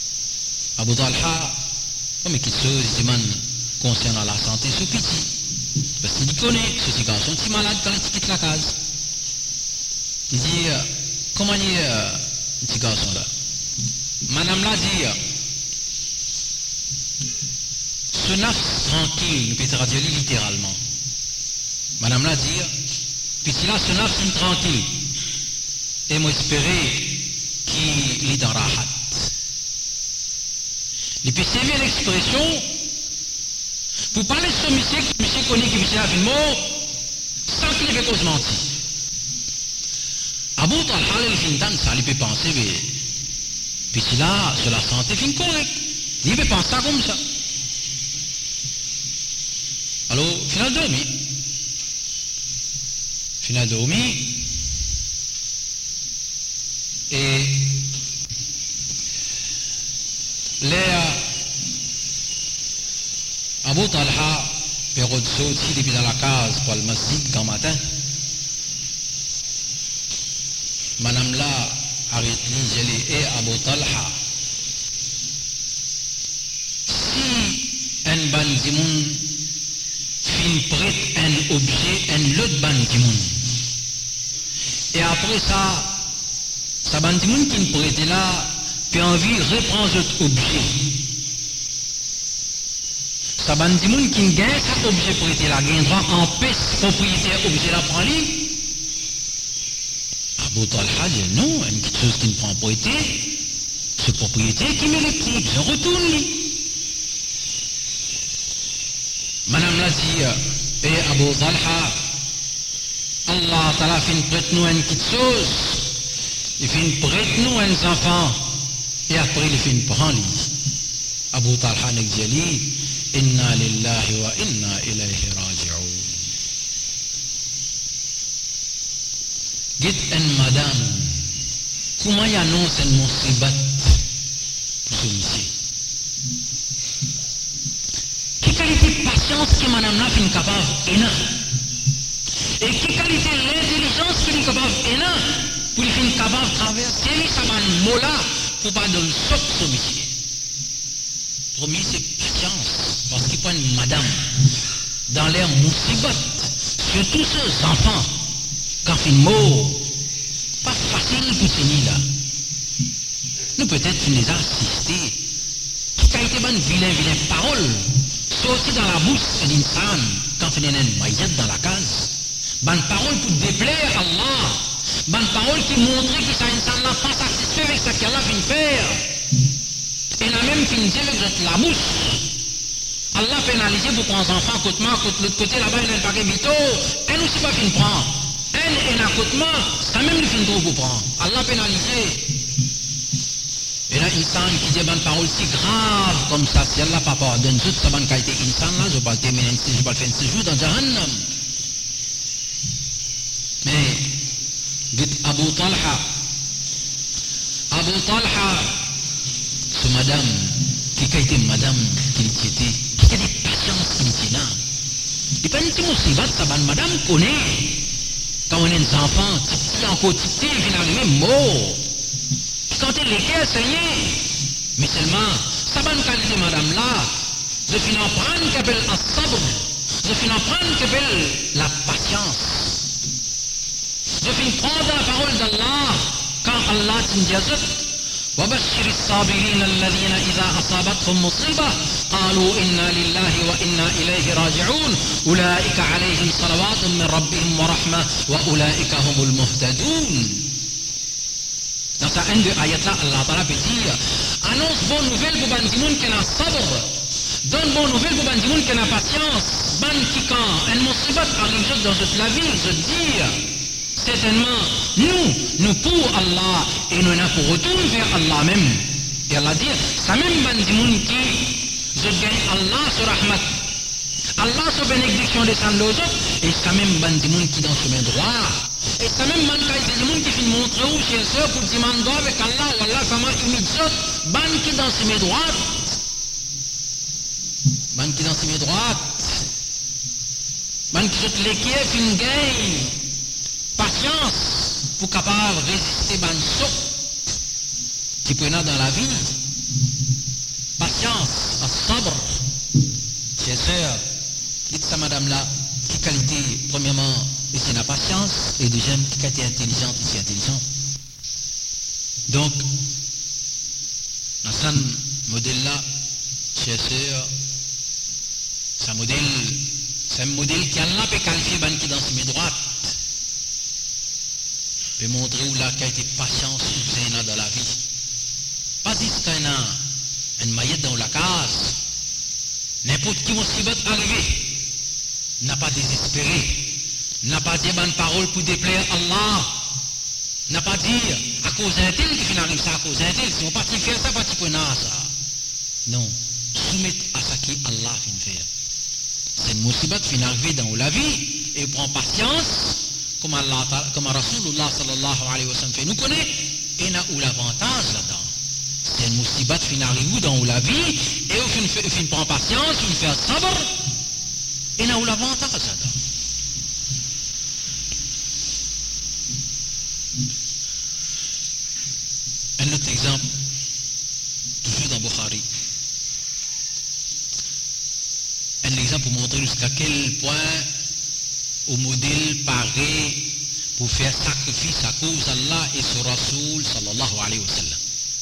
Abu Talha, comme quelque chose, il demande concernant la santé, ce petit. Parce qu'il connaît, ce petit garçon, petit malade quand il quitte la case. Il dit, euh, comment il est, euh, le petit garçon là? Madame l'a dit, euh, ce naf tranquille, nous peut traduire littéralement. Madame l'a dit, puis là, ce naf c'est tranquille. Et moi espérer qu'il est dans rahat. Et puis c'est bien l'expression, pour parler de ce monsieur, qui monsieur connaît, qui monsieur a fait mot, sans qu'il ait fait cause mentir. Abu Talha, il fait une ça, il peut penser, mais, puis si là, sur la santé, il fait correct. Il peut penser comme ça. Alors, final dormi. Final dormi. Et les Abu Talha, période sortie depuis dans la case pour le masjid quand matin. Madame là, arrête-lui, j'ai dit, et Abu Talha, si un bandimoun fin prête un objet, un autre bandimoun, et après ça, sa bandimoun qui ne prête là, puis envie reprend cet objet. Sa bandimoun qui gagne cet objet prêté là, gagne droit en paix, propriétaire objet là prend lui. Abu Talha dit non, une petite chose qui ne prend prêté, ce propriétaire qui mérite, je retourne lui. Madame l'a dit, et Abu Talha, Allah Ta'ala fait prête nous une petite chose, il fait prête nous un enfant, et après il fait prendre lui. Abu Talha n'a dit, inna lillahi wa inna ilayhi raji'un. Dites une madame, comment y annonce une musibat pour celui-ci? Quelle qualité de patience que madame là est capable d'énorme? Et quelle qualité d'intelligence qu'il est capable d'énorme pour être capable de traverser les sabanes mola pour pas de le sortir celui-ci? Premier, c'est patience, parce qu'il prend une madame dans l'air musibat, surtout ces enfants. Quand il mot, pas facile pour tenir là. Nous peut-être les assister. Qui a été bonne vilain, vilain parole, sorti dans la bouche d'une femme quand il y a une maillette dans la case. Bonne parole pour déplaire Allah. Bonne parole qui montre que ça insan là pas satisfait avec ce qu'Allah vient faire. Et la même qui nous dit avec la bouche. Allah pénalisé pour prendre les enfants côté moi, côté l'autre côté là-bas, il y a un paquet vito. Elle aussi pas fin prendre. Elle est un accotement, ça même le fin trop pour prendre. Allah pénalisé. Et là, insan qui dit une parole si grave comme ça, si Allah pas pardonne, toute sa bonne qualité insan là, je ne vais pas le terminer, je ne vais pas le faire un séjour dans Jahannam. Mais, dites Abu Talha, Abu Talha, c'est madame, qui a été madame qu'il était, qui a des patience qu'il était là. Et pas une petite musibat, ça va madame connaît. Quand on est des enfants, titi encore titi, il vient arriver mort. Quand elle est guerre, saigné. Mais seulement, ça va nous qualité madame là, je finis en prendre qu'elle appelle un sabre, je finis en prendre qu'elle appelle la patience. Je finis prendre la parole d'Allah, quand Allah t'indique وبشر الصابرين الذين إذا أصابتهم مصيبة قالوا إنا لله وإنا إليه راجعون أولئك عليهم صلوات من ربهم ورحمة وأولئك هم المهتدون. Dans sa un de ayat là, Allah Ta'ala peut dire annonce bonne nouvelle pour ban dimoun qui n'a sabr, donne bonne nouvelle pour ban dimoun qui n'a patience, ban qui quand un musibat arrive dans toute la vie, je dis certainement, nous, nous pour Allah, et nous n'avons pour retour vers Allah même. Et Allah dit, ça même bandimoun qui, je gagne Allah sur rahmat. Allah sur bénédiction descend aux autres, et ça même bandimoun qui dans le chemin droit. Et ça même bandimoun qui finit montrer où chez eux pour demander avec Allah, ou Allah comment imite autres, ban qui dans le chemin droit. Ban qui dans le chemin droit. Ban qui sont les qui est fin gagne. Patience pour capable de résister à ce qui peut dans la vie. Patience, à sabre. Chers sœurs, dites ça madame là, qui qualité, premièrement, et c'est la patience, et deuxième, qui qualité intelligente, et c'est intelligent. Donc, dans ce modèle-là, chers sœurs, c'est un modèle, c'est un modèle qui a là peut qualifier ban qui dans ses droite, peut montrer où là qui a été patience ou dans la vie. Pas juste un maillette dans la case, n'importe qui musibat arrivé, n'a pas désespéré, n'a pas dit bonne parole pour déplaire Allah, n'a pas dit à cause d'un tel qui finit ça à cause d'un tel, si on partit faire ça, partit prendre ça. Non, soumettre à ça qui Allah finit faire. C'est une musibat qui finit arriver dans la vie et prend patience, comme Allah, comme Rasulullah sallallahu alayhi wa sallam fait. Nous connaissons et n'a où l'avantage là-dedans. C'est une musibat qui finit arriver dans la vie et on finit prend patience, on fait sabr et n'a où l'avantage là-dedans. Un autre exemple, toujours dans Bukhari. Un exemple pour montrer jusqu'à quel point au modèle paraît pour faire sacrifice à cause d'Allah et son Rasoul sallallahu alayhi wa sallam.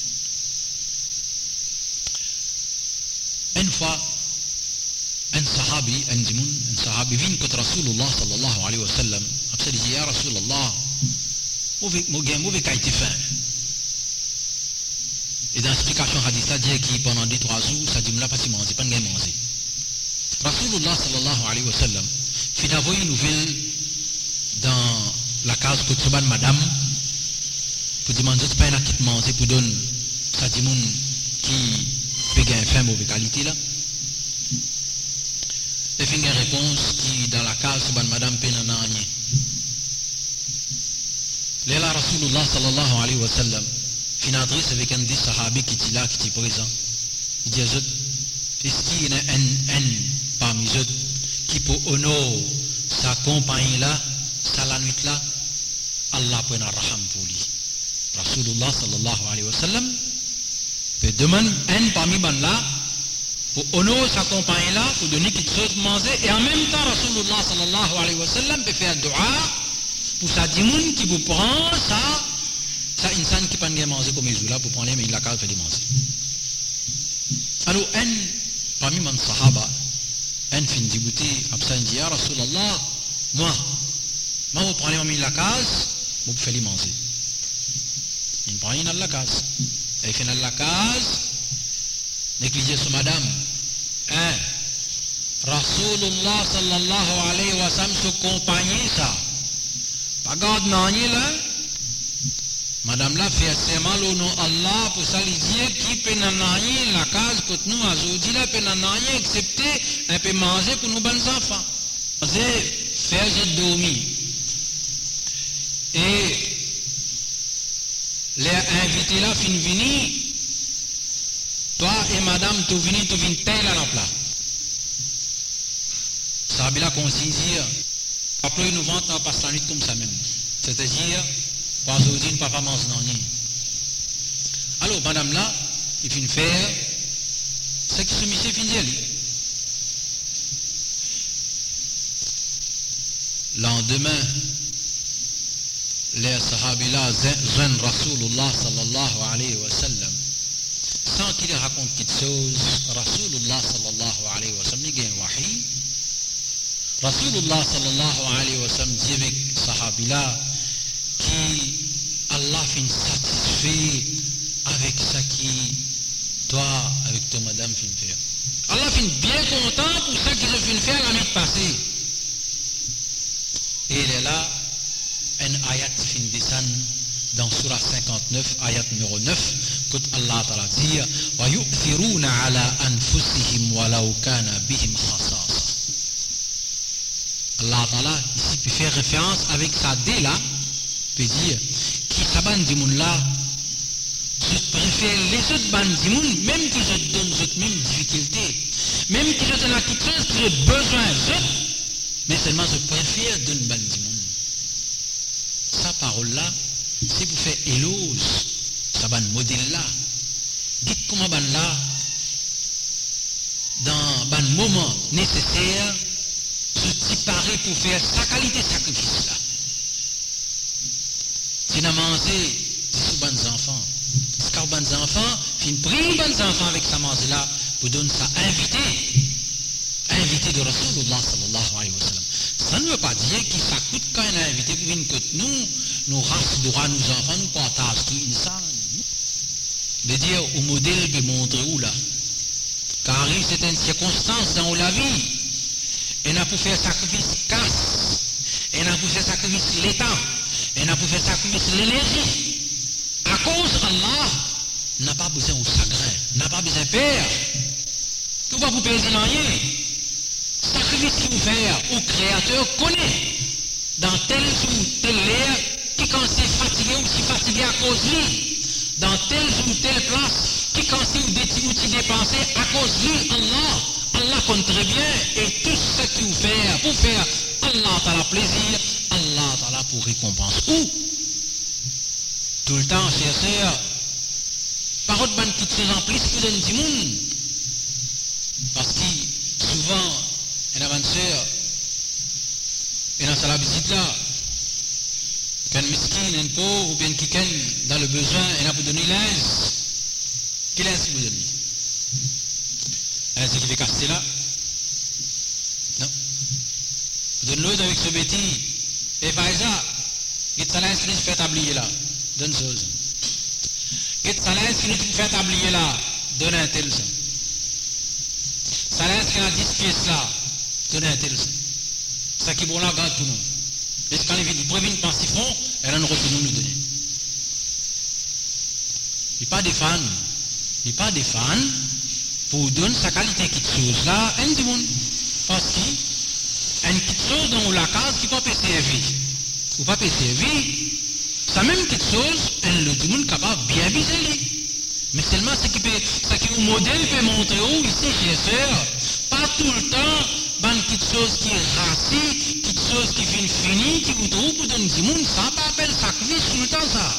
Une fois, un sahabi, un dimoun, un sahabi vient contre Rasulullah sallallahu alayhi wa sallam. Après, il dit, Ya Rasulullah, mauvais mauvais qualité fin. Et dans l'explication hadith là, dit que pendant deux trois jours, ça dit, là, pas si manger, pas de manger. Rasulullah sallallahu alayhi wa sallam, fit envoyer une nouvelle dans la case que tu madame, pour demander si pas un acquis de manger pour donner ça dit moun qui peut gagner faim mauvaise qualité là. Et fin une réponse qui dans la case de madame peut n'en rien. Là Rasulullah sallallahu alayhi wa sallam, fin adresse avec un des sahabis qui est là, qui est présent. Il dit à eux, est-ce qu'il y a un, un parmi eux qui peut honorer sa compagne là, sa la nuit là, Allah peut en raham pour lui. Rasulullah sallallahu alayhi wa sallam peut demander un parmi eux là, pour honorer sa compagne là, pour donner quelque chose de manger, et en même temps Rasulullah sallallahu alayhi wa sallam peut faire dua pour sa dimoun qui vous prend ça, ça insan qui peut pas manger comme ils là pour prendre mais il la carte fait manger. Alors un parmi les sahaba, un fin débouté, après il dit ya Rasulallah, moi, moi vous prenez la case, vous pouvez les manger. Il prend une à la case, il fait la case, négligez sur madame. Hein? Rasulullah sallallahu alayhi wa sallam se compagnie ça. Pas garde non là. Madame là fait serment au nom Allah pour ça les dire qui peut n'en la case que nous aujourd'hui là peut n'en excepté un peu manger pour nos bonnes enfants. Manger, faire je dormir. Et les invités là fin venir. Toi et madame tu venez tu viens tel à la place. Ça a qu'on se dit après nous vont passer la nuit comme ça même. C'est-à-dire pour aujourd'hui, ne pas manger non rien. Alors, madame là, il finit faire ce qui se monsieur finit d'y lendemain, les sahabis là, jeune Rasulullah sallallahu alayhi wa sallam, sans qu'il raconte quelque chose, Rasulullah sallallahu alayhi wa sallam, il y a un wahi. Rasulullah sallallahu alayhi wa sallam dit avec sahabis là, qui Allah fin satisfait avec ça qui toi avec ton madame fin faire. Allah fin bien content pour ça qu'ils ont fin faire la nuit passée. Et il est là un ayat fin descend dans surah cinquante-neuf ayat numéro neuf que Allah ta'ala dit wa yu'thiruna ala anfusihim walau kana bihim khasasa. Allah ta'ala ici peut faire référence avec sa dé là peut dire qui saban di moun là je préfère les autres ban di moun même qui je donne les autres mêmes difficultés même qui je donne quelque chose que j'ai besoin d'autres mais seulement je préfère donner ban di moun sa parole là c'est pour faire éloge saban modèle là dites comment ban là dans ban moment nécessaire se séparer pour faire sa qualité de sacrifice là. C'est n'a manger des bonnes enfants. C'est quand bonnes enfants, puis prie bonnes enfants avec sa manger là pour donner ça invité. Invité de Rasulullah sallallahu alayhi wa sallam. Ça ne veut pas dire qu'il ça coûte quand un invité pour venir que nous, nous races droit nos enfants, nous partagent tout ça. De dire au modèle de montrer où là. Car arrive certaines circonstances dans la vie. Et n'a pas fait sacrifice casse. Et n'a pas fait sacrifice l'état. Et n'a pas fait sacrifice l'énergie. À cause d'Allah, n'a pas besoin au chagrin. N'a pas besoin de père. Tout va vous payer rien. Sacrifice qu'il vous fait au Créateur connaît. Dans tel jour, tel l'air, qui quand c'est fatigué ou si fatigué à cause de lui. Dans telle ou telle place, qui quand c'est ou t'y dépenser à cause de lui, Allah, Allah compte très bien, et tout ce qu'il vous fait, pour faire, Allah t'a la plaisir, Allah t'a la pour récompense. Où? Tout le temps, chers sœurs, par autre bande qui se en plus pour donner du monde. Parce que souvent, un avanceur, et dans sa visite là, qu'un miskin, un pauvre, ou bien quelqu'un dans le besoin, il a pour donner l'aise. Quel aise vous donne? L'aise qui fait casser là? Non. Vous donnez l'autre avec ce bêtis. Et par exemple, il y a l'aise qui fait tablier là. Donne chose. Il y a l'aise qui fait tablier là. Donne un tel ça. Ça l'aise qui a dix pièces là. Donne un tel ça. Ça qui est bon là, garde tout le monde. Et quand il dit, prévient par si fond, elle en retourne nous donner. Il n'y a pas des fans. Il n'y a pas des fans pour donner sa qualité qui chose là, un du monde. Parce que, une petite chose dans la case qui ne peut pas servir. Ou pas servir, ça même petite chose, un le du monde capable bien viser. Mais seulement ce qui peut, ce qui au modèle peut montrer où ici, chez sœur, pas tout le temps, ban quelque chose qui est raciste, quelque chose qui finit fini, qui vous trouve pour donner du monde, ça pas appelle sacrifice tout le temps ça.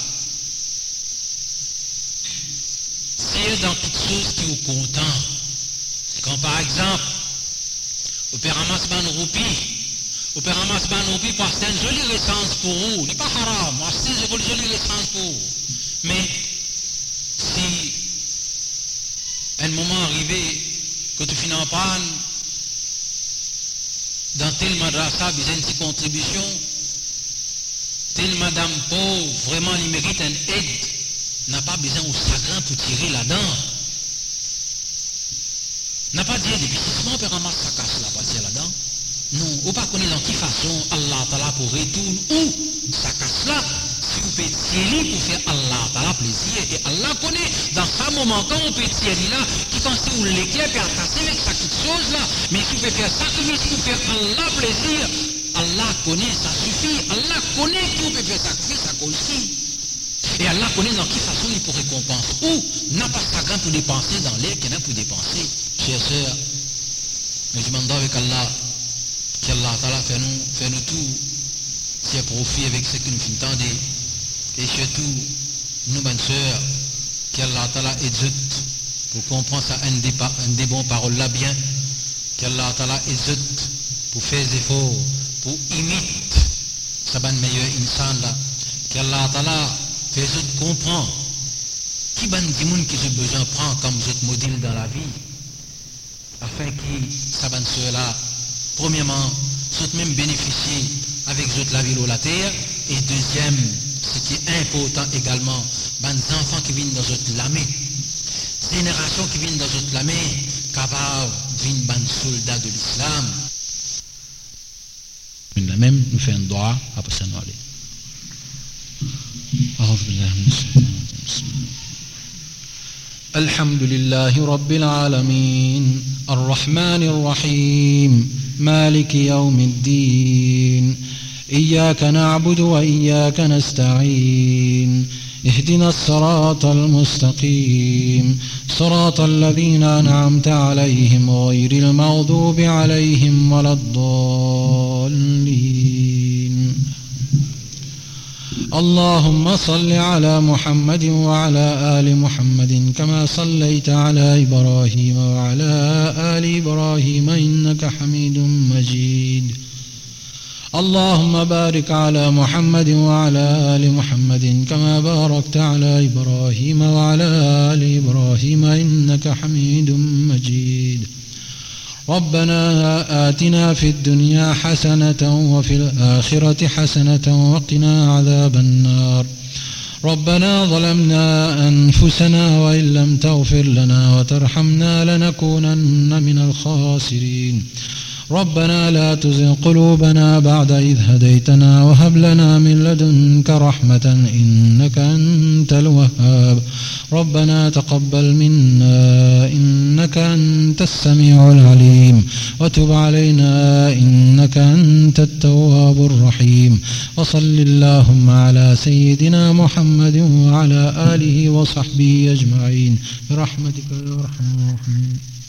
C'est dans quelque chose qui vous content. Quand par exemple, au père ramasse ban roupi, au père ramasse ban roupi parce que c'est une jolie essence pour vous, il n'est pas haram, moi c'est une jolie essence pour vous. Mais si un moment arrivé, que tu finis en panne, dans tel madrasa, besoin de contribution, tel madame pauvre, vraiment, il mérite une aide, n'a pas besoin au chagrin pour tirer là-dedans. N'a pas dit d'épuisement pour ramasser sa casse là, pour tirer là-dedans. Non, ou pas connaître dans quelle façon Allah Ta'ala pour retourner où sa casse là, si vous pouvez tirer pour faire Allah Ta'ala plaisir, et Allah connaît, dans ce moment quand on peut tirer là, qui pensait où l'éclair peut attacher avec sa petite chose là, mais si vous pouvez faire sacrifice pour faire Allah plaisir, Allah connaît, ça suffit, Allah connaît qui vous peut faire sacrifice à cause aussi. Et Allah connaît dans quelle façon il pour récompenser. Ou n'a pas chagrin pour dépenser dans l'air qu'il y en a pour dépenser. Chers sœurs, mais je demande avec Allah, qu'Allah Ta'ala fait nous, fait nous tout, c'est profit avec ce que nous entendons. Et surtout, nous, bonnes sœurs, qu'Allah Ta'ala exulte pour comprendre ça, un des, un des bons paroles là bien, qu'Allah Ta'ala exulte pour faire des efforts, pour imiter sa bonne meilleure insan là, qu'Allah Ta'ala fait comprendre qui ban du monde qui a besoin de prendre comme votre modèle dans la vie, afin que sa bonne sœur là, premièrement, soit même bénéficier avec votre la ville ou la terre, et deuxième, ce qui est important également, les enfants qui viennent dans votre lamé, générations qui viennent dans votre lamé, capables de venir des soldats de l'islam. La même nous fait un droit après ça nous aller. الحمد لله رب العالمين الرحمن الرحيم مالك يوم الدين إياك نعبد وإياك نستعين اهدنا الصراط المستقيم صراط الذين أنعمت عليهم غير المغضوب عليهم ولا الضالين اللهم صل على محمد وعلى آل محمد كما صليت على إبراهيم وعلى آل إبراهيم إنك حميد مجيد اللهم بارك على محمد وعلى آل محمد كما باركت على إبراهيم وعلى آل إبراهيم إنك حميد مجيد. ربنا آتنا في الدنيا حسنة وفي الآخرة حسنة وقنا عذاب النار. ربنا ظلمنا أنفسنا وإن لم تغفر لنا وترحمنا لنكونن من الخاسرين. ربنا لا تزغ قلوبنا بعد إذ هديتنا وهب لنا من لدنك رحمة إنك أنت الوهاب. ربنا تقبل منا إنك أنت السميع العليم وتب علينا إنك أنت التواب الرحيم. وصل اللهم على سيدنا محمد وعلى آله وصحبه أجمعين برحمتك يا أرحم الراحمين.